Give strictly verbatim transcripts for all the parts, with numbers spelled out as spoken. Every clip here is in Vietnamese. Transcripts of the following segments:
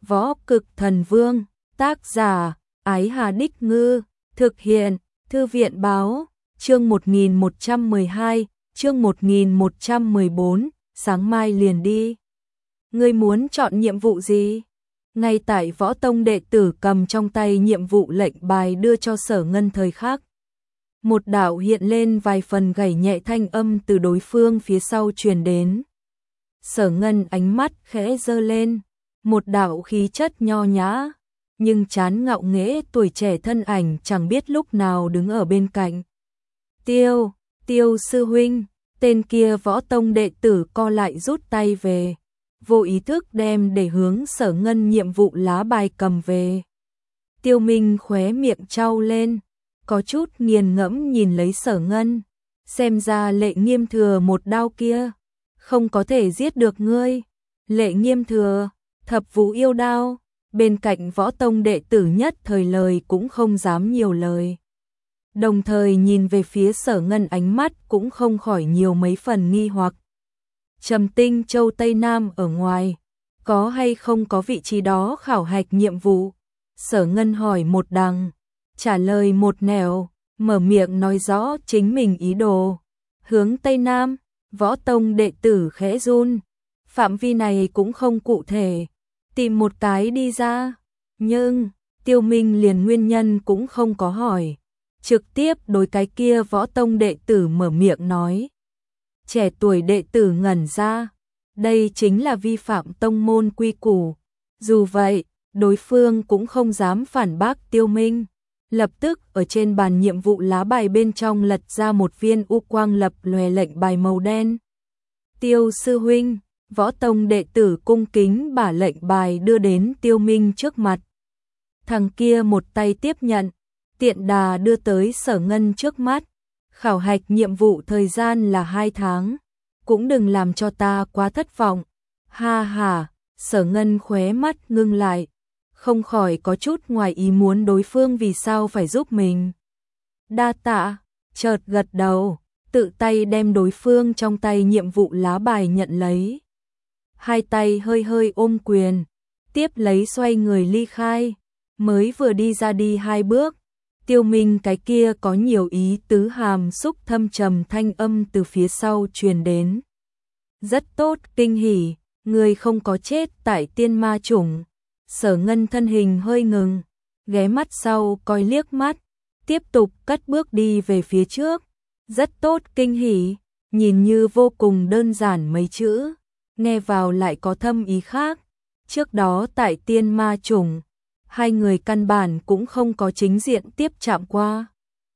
Võ Cực Thần Vương, tác giả, Ái Hà Đích Ngư, thực hiện, Thư viện Báo, chương một nghìn một trăm mười hai, chương một nghìn một trăm mười bốn, sáng mai liền đi. Ngươi muốn chọn nhiệm vụ gì? Ngay tại Võ Tông đệ tử cầm trong tay nhiệm vụ lệnh bài đưa cho Sở Ngân thời khắc. Một đạo hiện lên vài phần gảy nhẹ thanh âm từ đối phương phía sau truyền đến. Sở Ngân ánh mắt khẽ giơ lên, một đạo khí chất nho nhã, nhưng chán ngạo nghễ tuổi trẻ thân ảnh chẳng biết lúc nào đứng ở bên cạnh. Tiêu, Tiêu sư huynh, tên kia Võ Tông đệ tử co lại rút tay về, vô ý thức đem để hướng Sở Ngân nhiệm vụ lá bài cầm về. Tiêu Minh khóe miệng trao lên, có chút nghiền ngẫm nhìn lấy Sở Ngân, xem ra Lệ Nghiêm Thừa một đao kia không có thể giết được ngươi. Lệ Nghiêm Thừa, Thập Vũ Yêu Đao. Bên cạnh Võ Tông đệ tử nhất thời lời cũng không dám nhiều lời. Đồng thời nhìn về phía Sở Ngân ánh mắt cũng không khỏi nhiều mấy phần nghi hoặc. Trầm Tinh Châu Tây Nam ở ngoài, có hay không có vị trí đó khảo hạch nhiệm vụ? Sở Ngân hỏi một đằng, trả lời một nẻo, mở miệng nói rõ chính mình ý đồ. Hướng Tây Nam, Võ Tông đệ tử khẽ run, phạm vi này cũng không cụ thể, tìm một cái đi ra. Nhưng, Tiêu Minh liền nguyên nhân cũng không có hỏi, trực tiếp đối cái kia Võ Tông đệ tử mở miệng nói. Trẻ tuổi đệ tử ngẩn ra, đây chính là vi phạm tông môn quy củ. Dù vậy, đối phương cũng không dám phản bác Tiêu Minh, lập tức ở trên bàn nhiệm vụ lá bài bên trong lật ra một viên u quang lập lòe lệnh bài màu đen. Tiêu sư huynh, Võ Tông đệ tử cung kính bả lệnh bài đưa đến Tiêu Minh trước mặt. Thằng kia một tay tiếp nhận, tiện đà đưa tới Sở Ngân trước mắt. Khảo hạch nhiệm vụ thời gian là hai tháng, cũng đừng làm cho ta quá thất vọng. Ha ha, Sở Ngân khóe mắt ngưng lại, không khỏi có chút ngoài ý muốn đối phương vì sao phải giúp mình. Đa tạ, chợt gật đầu, tự tay đem đối phương trong tay nhiệm vụ lá bài nhận lấy. Hai tay hơi hơi ôm quyền, tiếp lấy xoay người ly khai, mới vừa đi ra đi hai bước. Tiêu Minh cái kia có nhiều ý tứ hàm xúc thâm trầm thanh âm từ phía sau truyền đến. Rất tốt, kinh hỉ, người không có chết tại tiên ma chủng. Sở Ngân thân hình hơi ngừng, ghé mắt sau coi liếc mắt, tiếp tục cất bước đi về phía trước. Rất tốt, kinh hỉ, nhìn như vô cùng đơn giản mấy chữ, nghe vào lại có thâm ý khác. Trước đó tại tiên ma chủng, hai người căn bản cũng không có chính diện tiếp chạm qua.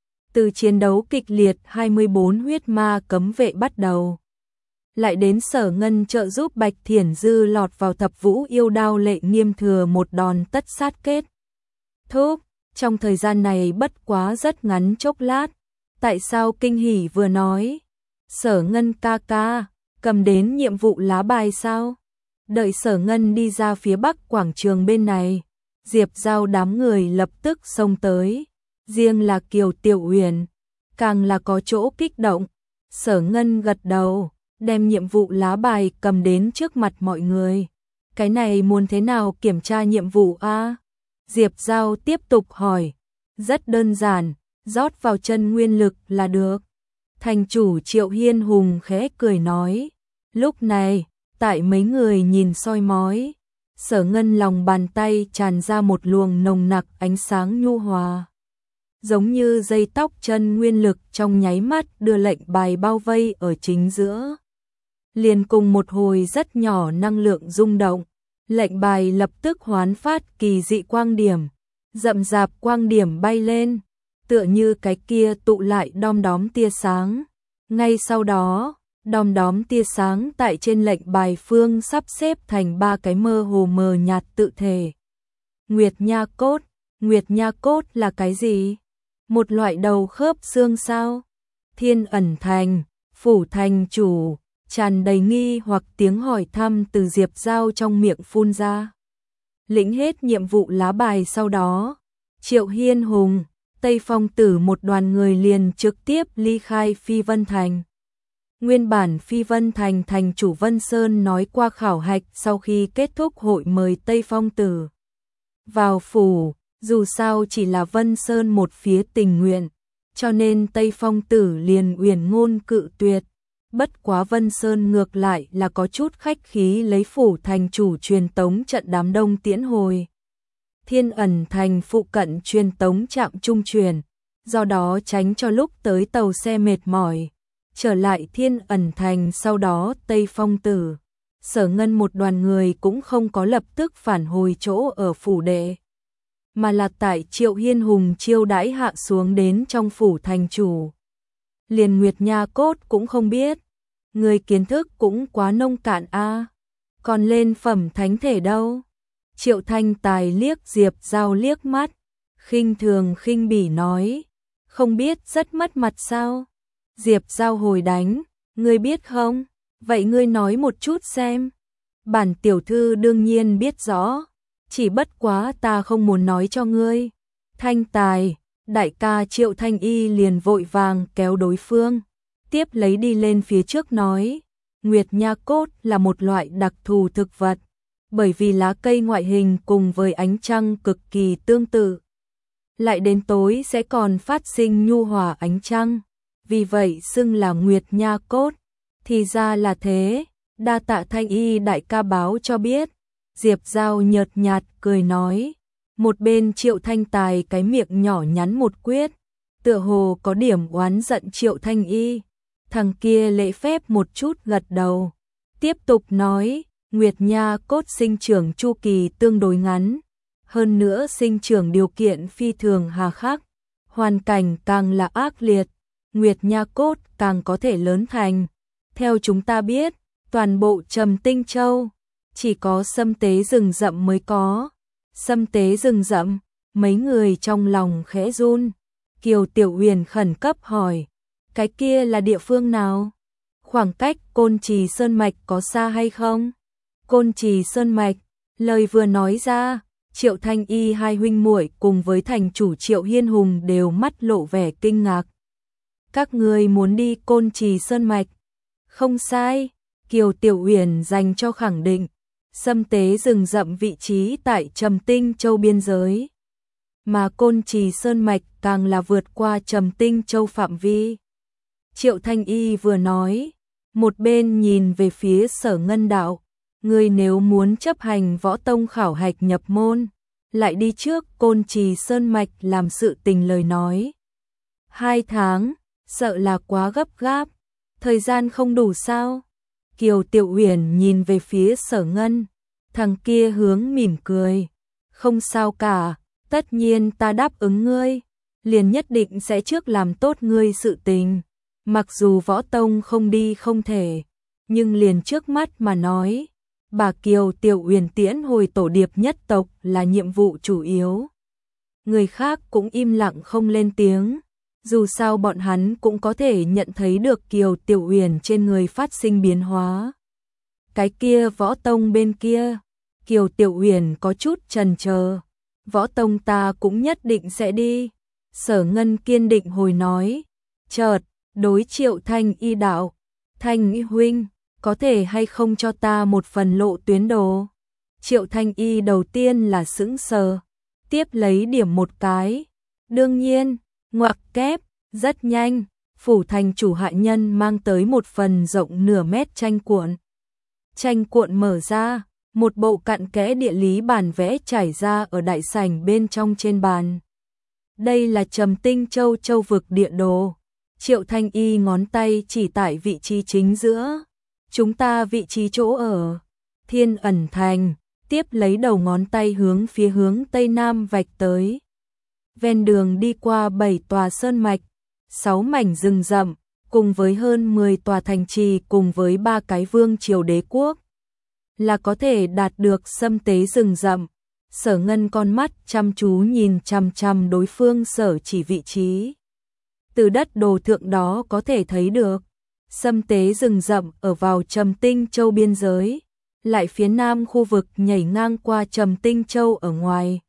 Từ chiến đấu kịch liệt hai mươi bốn huyết ma cấm vệ bắt đầu, lại đến Sở Ngân trợ giúp Bạch Thiển Dư lọt vào Thập Vũ Yêu Đao Lệ Nghiêm Thừa một đòn tất sát kết thúc. Trong thời gian này bất quá rất ngắn chốc lát. Tại sao kinh hỉ vừa nói, Sở Ngân ca ca, cầm đến nhiệm vụ lá bài sao? Đợi Sở Ngân đi ra phía bắc quảng trường bên này, Diệp Giao đám người lập tức xông tới, riêng là Kiều Tiểu Uyển càng là có chỗ kích động. Sở Ngân gật đầu, đem nhiệm vụ lá bài cầm đến trước mặt mọi người. Cái này muốn thế nào kiểm tra nhiệm vụ a? Diệp Giao tiếp tục hỏi. Rất đơn giản, rót vào chân nguyên lực là được. Thành chủ Triệu Hiên Hùng khẽ cười nói. Lúc này, tại mấy người nhìn soi mói, Sở Ngân lòng bàn tay tràn ra một luồng nồng nặc ánh sáng nhu hòa. Giống như dây tóc chân nguyên lực trong nháy mắt đưa lệnh bài bao vây ở chính giữa. Liền cùng một hồi rất nhỏ năng lượng rung động, lệnh bài lập tức hoán phát kỳ dị quang điểm, rậm rạp quang điểm bay lên, tựa như cái kia tụ lại đom đóm tia sáng. Ngay sau đó, đom đóm tia sáng tại trên lệnh bài phương sắp xếp thành ba cái mơ hồ mờ nhạt tự thể. Nguyệt Nha Cốt, Nguyệt Nha Cốt là cái gì? Một loại đầu khớp xương sao? Thiên Ẩn Thành, Phủ Thành chủ, tràn đầy nghi hoặc tiếng hỏi thăm từ Diệp Giao trong miệng phun ra. Lĩnh hết nhiệm vụ lá bài sau đó, Triệu Hiên Hùng, Tây Phong Tử một đoàn người liền trực tiếp ly khai Phi Vân Thành. Nguyên bản Phi Vân Thành thành chủ Vân Sơn nói qua khảo hạch sau khi kết thúc hội mời Tây Phong Tử vào phủ, dù sao chỉ là Vân Sơn một phía tình nguyện, cho nên Tây Phong Tử liền uyển ngôn cự tuyệt. Bất quá Vân Sơn ngược lại là có chút khách khí lấy phủ thành chủ truyền tống trận đám đông tiễn hồi Thiên Ẩn Thành phụ cận truyền tống trạm trung truyền, do đó tránh cho lúc tới tàu xe mệt mỏi. Trở lại Thiên Ẩn Thành sau đó Tây Phong Tử, Sở Ngân một đoàn người cũng không có lập tức phản hồi chỗ ở phủ đệ, mà là tại Triệu Hiên Hùng chiêu đãi hạ xuống đến trong phủ thành chủ. Liền Nguyệt Nha Cốt cũng không biết, người kiến thức cũng quá nông cạn a, còn lên phẩm thánh thể đâu. Triệu Thanh Tài liếc Diệp Giao liếc mắt, khinh thường khinh bỉ nói, không biết rất mất mặt sao? Diệp Giao hồi đánh, ngươi biết không? Vậy ngươi nói một chút xem. Bản tiểu thư đương nhiên biết rõ, chỉ bất quá ta không muốn nói cho ngươi. Thanh Tài, đại ca Triệu Thanh Y liền vội vàng kéo đối phương, tiếp lấy đi lên phía trước nói, Nguyệt Nha Cốt là một loại đặc thù thực vật, bởi vì lá cây ngoại hình cùng với ánh trăng cực kỳ tương tự, lại đến tối sẽ còn phát sinh nhu hòa ánh trăng, vì vậy xưng là Nguyệt Nha Cốt. Thì ra là thế, đa tạ Thanh Y đại ca báo cho biết. Diệp Giao nhợt nhạt cười nói, một bên Triệu Thanh Tài cái miệng nhỏ nhắn một quyết, tựa hồ có điểm oán giận Triệu Thanh Y. Thằng kia lễ phép một chút gật đầu, tiếp tục nói, Nguyệt Nha Cốt sinh trưởng chu kỳ tương đối ngắn, hơn nữa sinh trưởng điều kiện phi thường hà khắc, hoàn cảnh càng là ác liệt, Nguyệt Nha Cốt càng có thể lớn thành. Theo chúng ta biết, toàn bộ Trầm Tinh Châu chỉ có Sâm Tế rừng rậm mới có. Sâm Tế rừng rậm, mấy người trong lòng khẽ run. Kiều Tiểu Huyền khẩn cấp hỏi, cái kia là địa phương nào? Khoảng cách Côn Trì Sơn Mạch có xa hay không? Côn Trì Sơn Mạch, lời vừa nói ra, Triệu Thanh Y hai huynh muội cùng với thành chủ Triệu Hiên Hùng đều mắt lộ vẻ kinh ngạc. Các ngươi muốn đi Côn Trì Sơn Mạch? Không sai, Kiều Tiểu Huyền dành cho khẳng định. Sâm Tế rừng rậm vị trí tại Trầm Tinh Châu biên giới, mà Côn Trì Sơn Mạch càng là vượt qua Trầm Tinh Châu phạm vi. Triệu Thanh Y vừa nói, một bên nhìn về phía Sở Ngân đạo, người nếu muốn chấp hành võ tông khảo hạch nhập môn, lại đi trước Côn Trì Sơn Mạch làm sự tình lời nói. Hai tháng, sợ là quá gấp gáp, thời gian không đủ sao? Kiều Tiểu Huyền nhìn về phía Sở Ngân, thằng kia hướng mỉm cười, không sao cả, tất nhiên ta đáp ứng ngươi, liền nhất định sẽ trước làm tốt ngươi sự tình, mặc dù võ tông không đi không thể, nhưng liền trước mắt mà nói, bà Kiều Tiểu Huyền tiễn hồi tổ điệp nhất tộc là nhiệm vụ chủ yếu. Người khác cũng im lặng không lên tiếng, dù sao bọn hắn cũng có thể nhận thấy được Kiều Tiểu Huyền trên người phát sinh biến hóa. Cái kia võ tông bên kia, Kiều Tiểu Huyền có chút chần chờ, võ tông ta cũng nhất định sẽ đi. Sở Ngân kiên định hồi nói, chợt, đối Triệu Thanh Y đạo, Thanh Y huynh, có thể hay không cho ta một phần lộ tuyến đồ? Triệu Thanh Y đầu tiên là sững sờ, tiếp lấy điểm một cái, đương nhiên, ngoặc kép, rất nhanh, phủ thành chủ hạ nhân mang tới một phần rộng nửa mét tranh cuộn. Tranh cuộn mở ra, một bộ cặn kẽ địa lý bản vẽ trải ra ở đại sảnh bên trong trên bàn. Đây là Trầm Tinh Châu châu vực địa đồ. Triệu Thanh Y ngón tay chỉ tại vị trí chính giữa. Chúng ta vị trí chỗ ở Thiên Ẩn Thành, tiếp lấy đầu ngón tay hướng phía hướng tây nam vạch tới. Ven đường đi qua bảy tòa sơn mạch, sáu mảnh rừng rậm, cùng với hơn mười tòa thành trì cùng với ba cái vương triều đế quốc, là có thể đạt được Sâm Tế rừng rậm. Sở Ngân con mắt chăm chú nhìn chằm chằm đối phương sở chỉ vị trí. Từ đất đồ thượng đó có thể thấy được, Sâm Tế rừng rậm ở vào Trầm Tinh Châu biên giới, lại phía nam khu vực nhảy ngang qua Trầm Tinh Châu ở ngoài.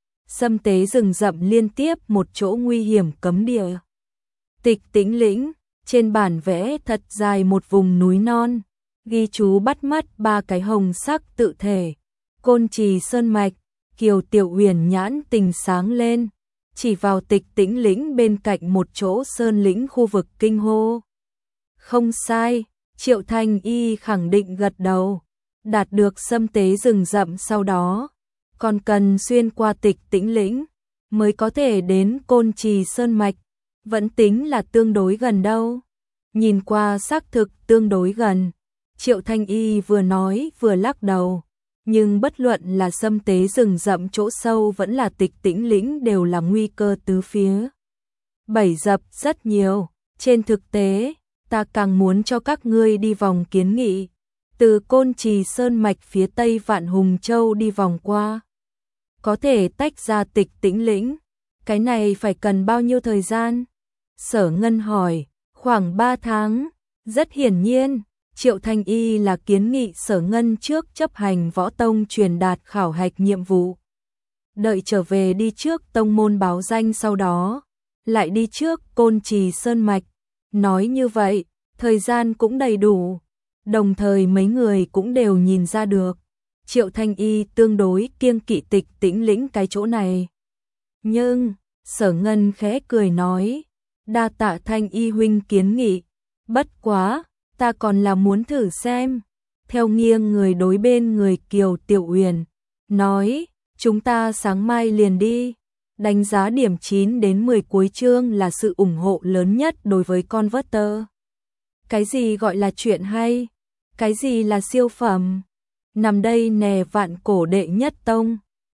Sâm Tế rừng rậm liên tiếp một chỗ nguy hiểm cấm địa. Tịch Tĩnh Lĩnh, Trên bản vẽ thật dài một vùng núi non, ghi chú bắt mắt ba cái hồng sắc tự thể. Côn Trì Sơn Mạch, Kiều Tiểu Uyển nhãn tình sáng lên, chỉ vào Tịch Tĩnh lĩnh bên cạnh một chỗ sơn lĩnh khu vực kinh hô. Không sai, Triệu Thanh Y khẳng định gật đầu, đạt được xâm tế rừng rậm sau đó, còn cần xuyên qua Tịch Tĩnh lĩnh mới có thể đến Côn Trì Sơn Mạch, vẫn tính là tương đối gần đâu. Nhìn qua xác thực tương đối gần, Triệu Thanh Y vừa nói vừa lắc đầu, nhưng bất luận là xâm tế rừng rậm chỗ sâu vẫn là Tịch Tĩnh lĩnh đều là nguy cơ tứ phía. Bẫy dập rất nhiều, trên thực tế, ta càng muốn cho các ngươi đi vòng kiến nghị, từ Côn Trì Sơn Mạch phía tây Vạn Hùng Châu đi vòng qua. Có thể tách ra Tịch Tĩnh lĩnh, cái này phải cần bao nhiêu thời gian? Sở Ngân hỏi, khoảng ba tháng, rất hiển nhiên. Triệu Thanh Y là kiến nghị Sở Ngân trước chấp hành võ tông truyền đạt khảo hạch nhiệm vụ. Đợi trở về đi trước tông môn báo danh sau đó, lại đi trước Côn Trì Sơn Mạch. Nói như vậy, thời gian cũng đầy đủ. Đồng thời mấy người cũng đều nhìn ra được, Triệu Thanh Y tương đối kiêng kỵ Tịch Tĩnh lĩnh cái chỗ này. Nhưng, Sở Ngân khẽ cười nói, đa tạ Thanh Y huynh kiến nghị, bất quá, ta còn là muốn thử xem. Theo nghiêng người đối bên người Kiều Tiểu Uyển, nói, chúng ta sáng mai liền đi. Đánh giá điểm chín đến mười cuối chương là sự ủng hộ lớn nhất đối với Converter. Cái gì gọi là chuyện hay? Cái gì là siêu phẩm? Nằm đây nè vạn cổ đệ nhất tông.